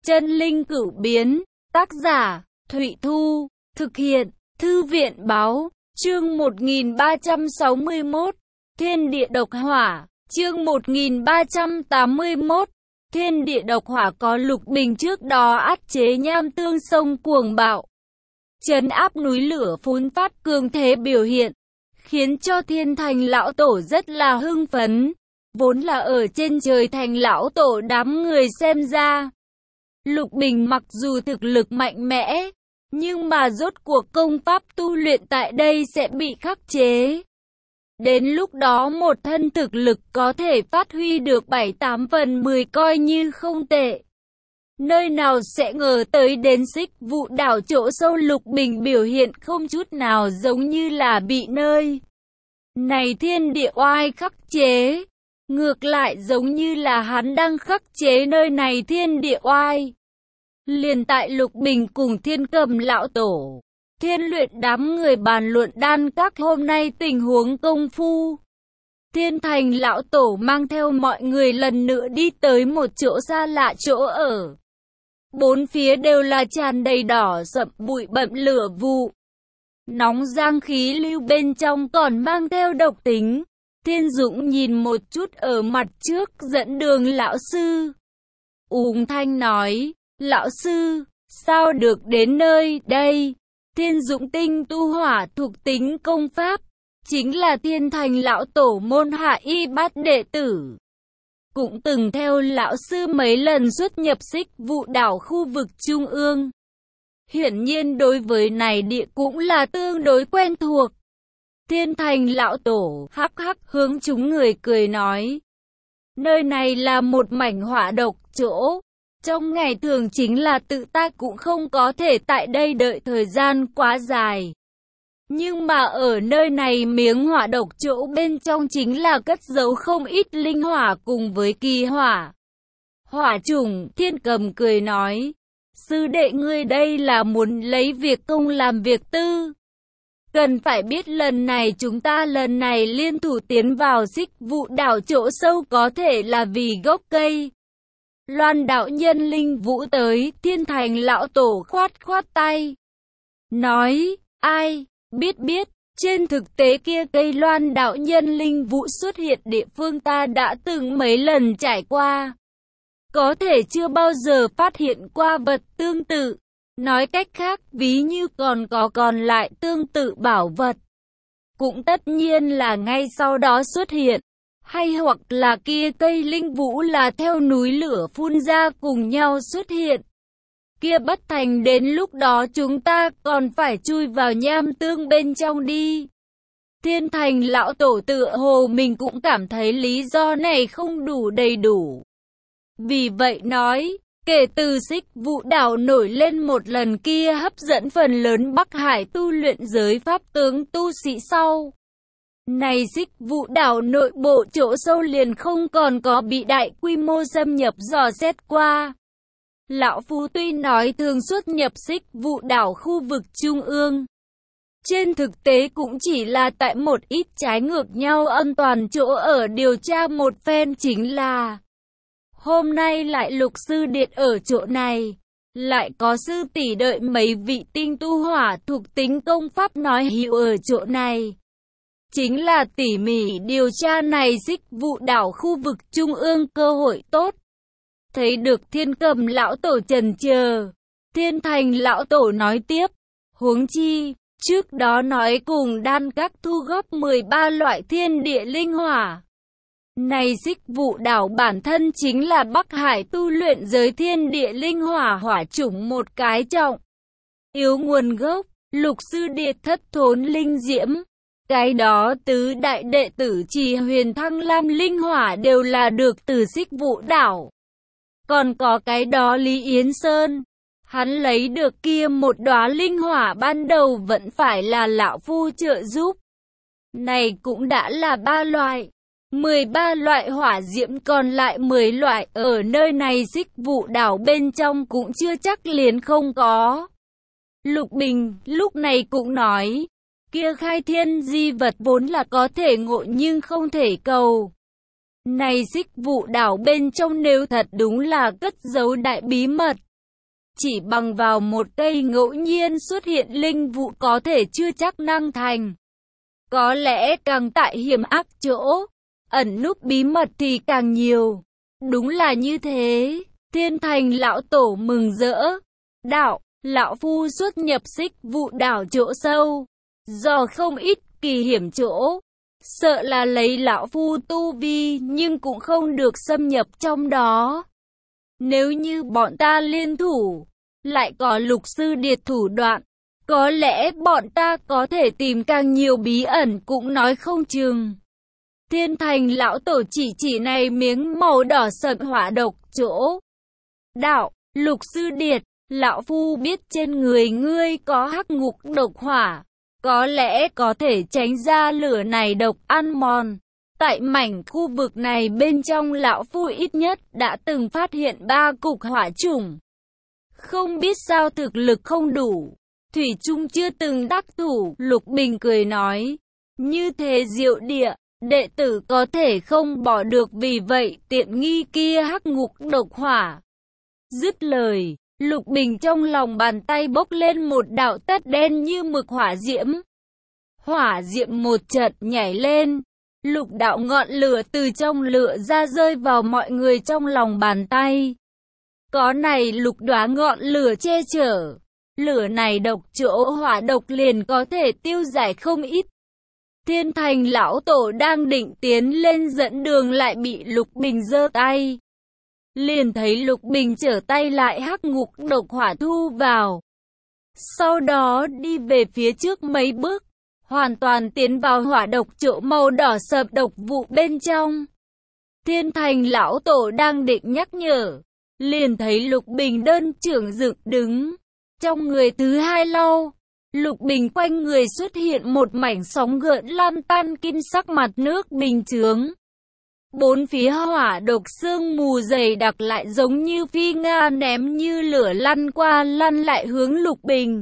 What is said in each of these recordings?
Chân linh cửu biến, tác giả, Thụy Thu, thực hiện, Thư viện báo, chương 1361, Thiên địa độc hỏa, chương 1381, Thiên địa độc hỏa có Lục Bình trước đó áp chế Nham Tương sông cuồng bạo, trấn áp núi lửa phun phát cường thế biểu hiện, khiến cho Thiên Thành lão tổ rất là hưng phấn. Vốn là ở trên trời Thành lão tổ đám người xem ra, Lục Bình mặc dù thực lực mạnh mẽ, nhưng mà rốt cuộc công pháp tu luyện tại đây sẽ bị khắc chế. Đến lúc đó một thân thực lực có thể phát huy được 7/8 coi như không tệ. Nơi nào sẽ ngờ tới đến Xích Vụ đảo chỗ sâu, Lục Bình biểu hiện không chút nào giống như là bị nơi này thiên địa oai khắc chế. Ngược lại giống như là hắn đang khắc chế nơi này thiên địa oai. Liền tại Lục Bình cùng Thiên Cầm lão tổ, Thiên Luyện đám người bàn luận đan các hôm nay tình huống công phu, Thiên Thành lão tổ mang theo mọi người lần nữa đi tới một chỗ xa lạ chỗ ở. Bốn phía đều là tràn đầy đỏ sậm bụi bặm lửa vụ, nóng giang khí lưu bên trong còn mang theo độc tính. Thiên Dũng nhìn một chút ở mặt trước dẫn đường lão sư, ung thanh nói: "Lão sư, sao được đến nơi đây?" Thiên Dũng tinh tu hỏa thuộc tính công pháp, chính là Thiên Thành lão tổ môn hạ y bát đệ tử, cũng từng theo lão sư mấy lần xuất nhập Xích Vụ đảo khu vực trung ương. Hiển nhiên đối với này địa cũng là tương đối quen thuộc. Thiên Thành lão tổ hắc hắc hướng chúng người cười nói: "Nơi này là một mảnh hỏa độc chỗ. Trong ngày thường chính là tự ta cũng không có thể tại đây đợi thời gian quá dài. Nhưng mà ở nơi này miếng hỏa độc chỗ bên trong chính là cất giấu không ít linh hỏa cùng với kỳ hỏa. Hỏa chủng." Thiên Cầm cười nói: "Sư đệ ngươi đây là muốn lấy việc công làm việc tư. Cần phải biết lần này chúng ta liên thủ tiến vào Xích Vụ đảo chỗ sâu có thể là vì gốc cây Loan đạo nhân linh vũ tới." Thiên Thành lão tổ khoát khoát tay, nói: "Ai biết, trên thực tế kia cây Loan đạo nhân linh vũ xuất hiện địa phương ta đã từng mấy lần trải qua, có thể chưa bao giờ phát hiện qua vật tương tự. Nói cách khác, ví như còn lại tương tự bảo vật, cũng tất nhiên là ngay sau đó xuất hiện, hay hoặc là kia cây linh vũ là theo núi lửa phun ra cùng nhau xuất hiện. Kia bất thành đến lúc đó chúng ta còn phải chui vào Nham Tương bên trong đi." Thiên Thành lão tổ tựa hồ mình cũng cảm thấy lý do này không đủ đầy đủ. Vì vậy nói: "Kể từ Xích Vụ đảo nổi lên một lần kia hấp dẫn phần lớn Bắc Hải tu luyện giới pháp tướng tu sĩ sau, này Xích Vụ đảo nội bộ chỗ sâu liền không còn có bị đại quy mô xâm nhập dò xét qua. Lão Phu tuy nói thường xuất nhập Xích Vụ đảo khu vực trung ương, trên thực tế cũng chỉ là tại một ít trái ngược nhau an toàn chỗ ở điều tra một phen, chính là hôm nay lại Lục sư điệt ở chỗ này, lại có sư tỷ đợi mấy vị tinh tu hỏa thuộc tính công pháp nói hữu ở chỗ này. Chính là tỉ mỉ điều tra này Xích Vụ đảo khu vực trung ương cơ hội tốt." Thấy được Thiên Cầm lão tổ chần chờ, Thiên Thành lão tổ nói tiếp: "Huống chi, trước đó nói cùng đan các thu góp 13 loại thiên địa linh hỏa. Này Xích Vụ đảo bản thân chính là Bắc Hải tu luyện giới thiên địa linh hỏa hỏa chủng một cái trọng yếu nguồn gốc. Lục sư điệt thất thốn linh diễm, cái đó tứ đại đệ tử Trì Huyền Thăng Lam linh hỏa đều là được từ Xích Vụ đảo. Còn có cái đó Lý Yến Sơn, hắn lấy được kia một đóa linh hỏa ban đầu vẫn phải là lão phu trợ giúp. Này cũng đã là 3 loại. 13 loại hỏa diễm còn lại 10 loại ở nơi này Xích Vụ đảo bên trong cũng chưa chắc liền không có." Lục Bình lúc này cũng nói: "Kia khai thiên di vật vốn là có thể ngộ nhưng không thể cầu. Này Xích Vụ đảo bên trong nếu thật đúng là cất giấu đại bí mật, chỉ bằng vào một cây ngẫu nhiên xuất hiện linh vụ có thể chưa chắc năng thành. Có lẽ càng tại hiểm ác chỗ, ẩn núp bí mật thì càng nhiều. Đúng là như thế, Thiên Thành lão tổ mừng rỡ. Đạo, lão phu xuất nhập xích vụ đảo chỗ sâu, do không ít kỳ hiểm chỗ, sợ là lấy lão phu tu vi nhưng cũng không được xâm nhập trong đó. Nếu như bọn ta liên thủ, lại có Lục Sư Điệt thủ đoạn, có lẽ bọn ta có thể tìm càng nhiều bí ẩn cũng nói không chừng. Thiên Thành lão tổ chỉ này miếng màu đỏ sậm hỏa độc chỗ. Đạo, Lục Sư Điệt, lão phu biết trên người ngươi có hắc ngục độc hỏa, có lẽ có thể tránh ra lửa này độc ăn mòn. Tại mảnh khu vực này bên trong lão phu ít nhất đã từng phát hiện 3 cục hỏa chủng. Không biết sao thực lực không đủ, thủy chung chưa từng đắc thủ. Lục Bình cười nói, như thế diệu địa, đệ tử có thể không bỏ được, vì vậy tiện nghi kia hắc ngục độc hỏa. Dứt lời, Lục Bình trong lòng bàn tay bốc lên một đạo tất đen như mực hỏa diễm. Hỏa diễm một chợt nhảy lên, lục đạo ngọn lửa từ trong lửa ra rơi vào mọi người trong lòng bàn tay. Có này lục đóa ngọn lửa che chở, lửa này độc chỗ hỏa độc liền có thể tiêu giải không ít. Thiên Thành lão tổ đang định tiến lên dẫn đường lại bị Lục Bình giơ tay. Liền thấy Lục Bình trở tay lại hắc ngục độc hỏa thu vào. Sau đó đi về phía trước mấy bước, hoàn toàn tiến vào hỏa độc chỗ màu đỏ sậm độc vụ bên trong. Thiên Thành lão tổ đang định nhắc nhở, liền thấy Lục Bình đơn trưởng dựng đứng. Trong người thứ hai lâu, Lục Bình quanh người xuất hiện một mảnh sóng gợn lan tan kim sắc mặt nước bình chướng. Bốn phía hỏa độc sương mù dày đặc lại giống như phi nga ném như lửa lăn qua lăn lại hướng Lục Bình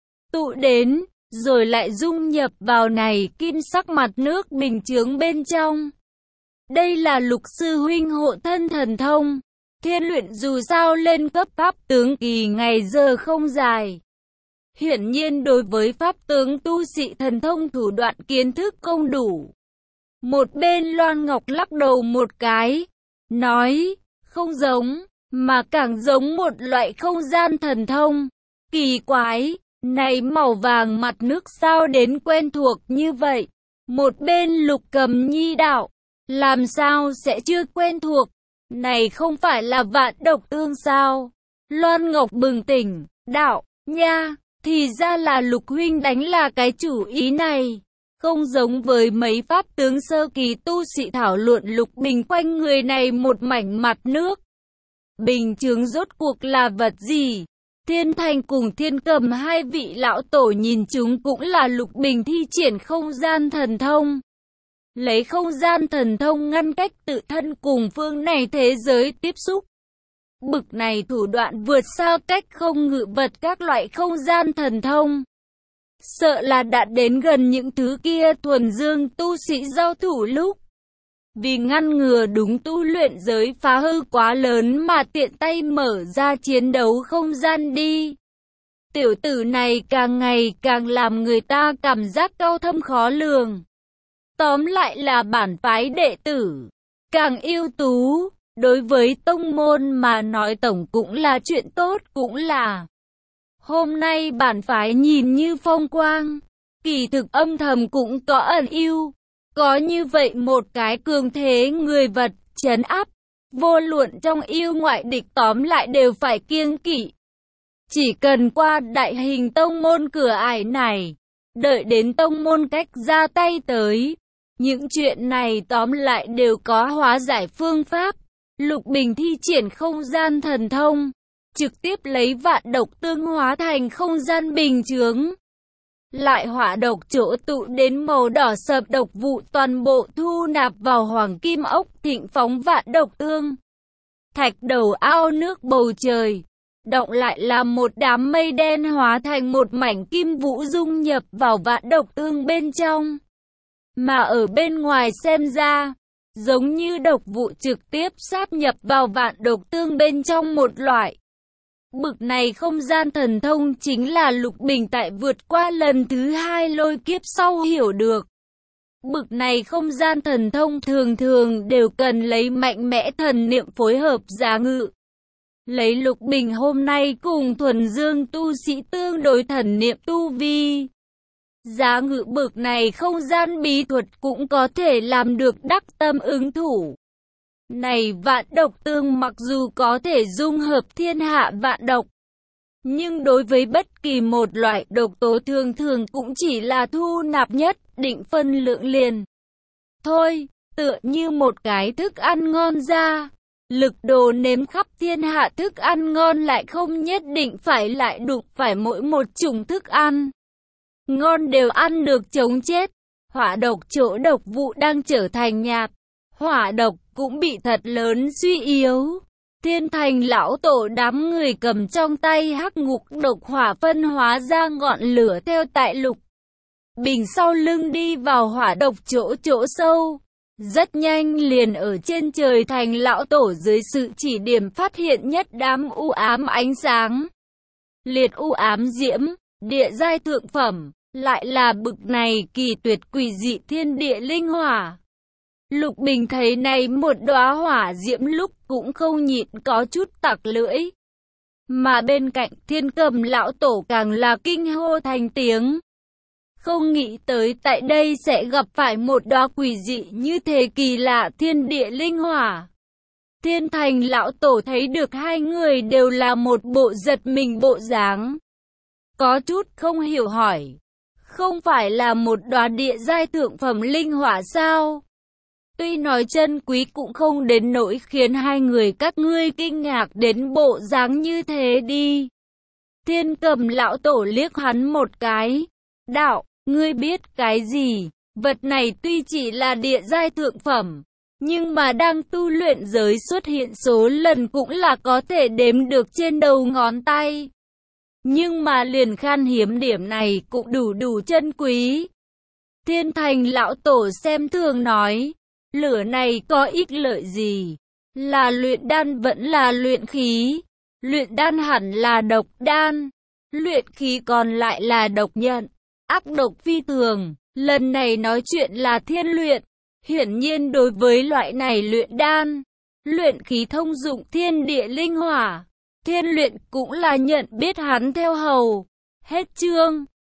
tụ đến, rồi lại dung nhập vào này kim sắc mặt nước bình chướng bên trong. Đây là Lục sư huynh hộ thân thần thông. Thiên luyện dù sao lên cấp pháp tướng kỳ ngày giờ không dài. Hiển nhiên đối với pháp tướng tu sĩ thần thông thủ đoạn kiến thức không đủ. Một bên Loan Ngọc lắc đầu một cái, nói, không giống, mà càng giống một loại không gian thần thông. Kỳ quái, này màu vàng mặt nước sao đến quen thuộc như vậy? Một bên Lục Cầm Nhi đạo, làm sao sẽ chưa quen thuộc? Này không phải là Vạn Độc Tương sao? Loan Ngọc bừng tỉnh, đạo, nha, thì ra là Lục huynh đánh là cái chủ ý này. Không giống với mấy pháp tướng sơ kỳ tu sĩ thảo luận Lục Bình quanh người này một mảnh mặt nước. Bình chướng rốt cuộc là vật gì? Thiên Thành cùng Thiên Cầm hai vị lão tổ nhìn chúng cũng là Lục Bình thi triển không gian thần thông. Lấy không gian thần thông ngăn cách tự thân cùng phương này thế giới tiếp xúc. Bực này thủ đoạn vượt xa cách không ngự vật các loại không gian thần thông. Sợ là đã đến gần những thứ kia thuần dương tu sĩ giao thủ lúc. Vì ngăn ngừa đúng tu luyện giới phá hư quá lớn mà tiện tay mở ra chiến đấu không gian đi. Tiểu tử này càng ngày càng làm người ta cảm giác cao thâm khó lường. Tóm lại là bản phái đệ tử, càng ưu tú, đối với tông môn mà nói tổng cũng là chuyện tốt cũng là. Hôm nay bản phái nhìn như phong quang, kỳ thực âm thầm cũng có ẩn ưu. Có như vậy một cái cường thế người vật, trấn áp, vô luận trong yêu ngoại địch tóm lại đều phải kiêng kỵ. Chỉ cần qua đại hình tông môn cửa ải này, đợi đến tông môn cách ra tay tới. Những chuyện này tóm lại đều có hóa giải phương pháp. Lục Bình thi triển không gian thần thông, trực tiếp lấy vạn độc tương hóa thành không gian bình chướng. Lại hỏa độc chỗ tụ đến màu đỏ sậm độc vụ toàn bộ thu nạp vào hoàng kim ốc thịnh phóng vạn độc tương. Thạch đầu ao nước bầu trời, động lại là một đám mây đen hóa thành một mảnh kim vũ dung nhập vào vạn độc tương bên trong. Mà ở bên ngoài xem ra, giống như độc vụ trực tiếp sáp nhập vào vạn độc tương bên trong một loại. Bực này không gian thần thông chính là Lục Bình tại vượt qua lần thứ 2 lôi kiếp sau hiểu được. Bực này không gian thần thông thường thường đều cần lấy mạnh mẽ thần niệm phối hợp giá ngự. Lấy Lục Bình hôm nay cùng thuần dương tu sĩ tương đối thần niệm tu vi. Giá ngự bực này không gian bí thuật cũng có thể làm được đắc tâm ứng thủ. Này vạn độc tương mặc dù có thể dung hợp thiên hạ vạn độc, nhưng đối với bất kỳ một loại độc tố thường thường cũng chỉ là thu nạp nhất định phân lượng liền. Thôi, tựa như một cái thức ăn ngon ra. Lực đồ nếm khắp thiên hạ thức ăn ngon lại không nhất định phải lại đụng phải mỗi một chủng thức ăn ngon đều ăn được chống chết. Hỏa độc chỗ độc vụ đang trở thành nhạt. Hỏa độc cũng bị thật lớn suy yếu. Thiên Thành lão tổ đám người cầm trong tay hắc ngục độc hỏa phân hóa ra ngọn lửa theo tại Lục Bình sau lưng đi vào hỏa độc chỗ sâu. Rất nhanh liền ở trên trời Thành lão tổ dưới sự chỉ điểm phát hiện nhất đám u ám ánh sáng. Liệt u ám diễm, địa giai thượng phẩm, lại là bực này kỳ tuyệt quỷ dị thiên địa linh hỏa. Lục Bình thấy này một đóa hỏa diễm lúc cũng không nhịn có chút tặc lưỡi. Mà bên cạnh Thiên Cầm lão tổ càng là kinh hô thành tiếng. Không nghĩ tới tại đây sẽ gặp phải một đóa quỷ dị như thế kỳ lạ thiên địa linh hỏa. Thiên Thành lão tổ thấy được hai người đều là một bộ giật mình bộ dáng. Có chút không hiểu hỏi. Không phải là một đóa địa giai thượng phẩm linh hỏa sao? Tuy nói chân quý cũng không đến nỗi khiến hai người các ngươi kinh ngạc đến bộ dáng như thế đi. Thiên Cầm lão tổ liếc hắn một cái. Đạo, ngươi biết cái gì? Vật này tuy chỉ là địa giai thượng phẩm, nhưng mà đang tu luyện giới xuất hiện số lần cũng là có thể đếm được trên đầu ngón tay. Nhưng mà liền khan hiếm điểm này cũng đủ chân quý. Thiên Thành lão tổ xem thường nói. Lửa này có ích lợi gì? Là luyện đan vẫn là luyện khí? Luyện đan hẳn là độc đan. Luyện khí còn lại là độc nhận. Ác độc phi thường. Lần này nói chuyện là thiên luyện. Hiển nhiên đối với loại này luyện đan, luyện khí thông dụng thiên địa linh hỏa. Thiên luyện cũng là nhận biết hắn theo hầu. Hết chương.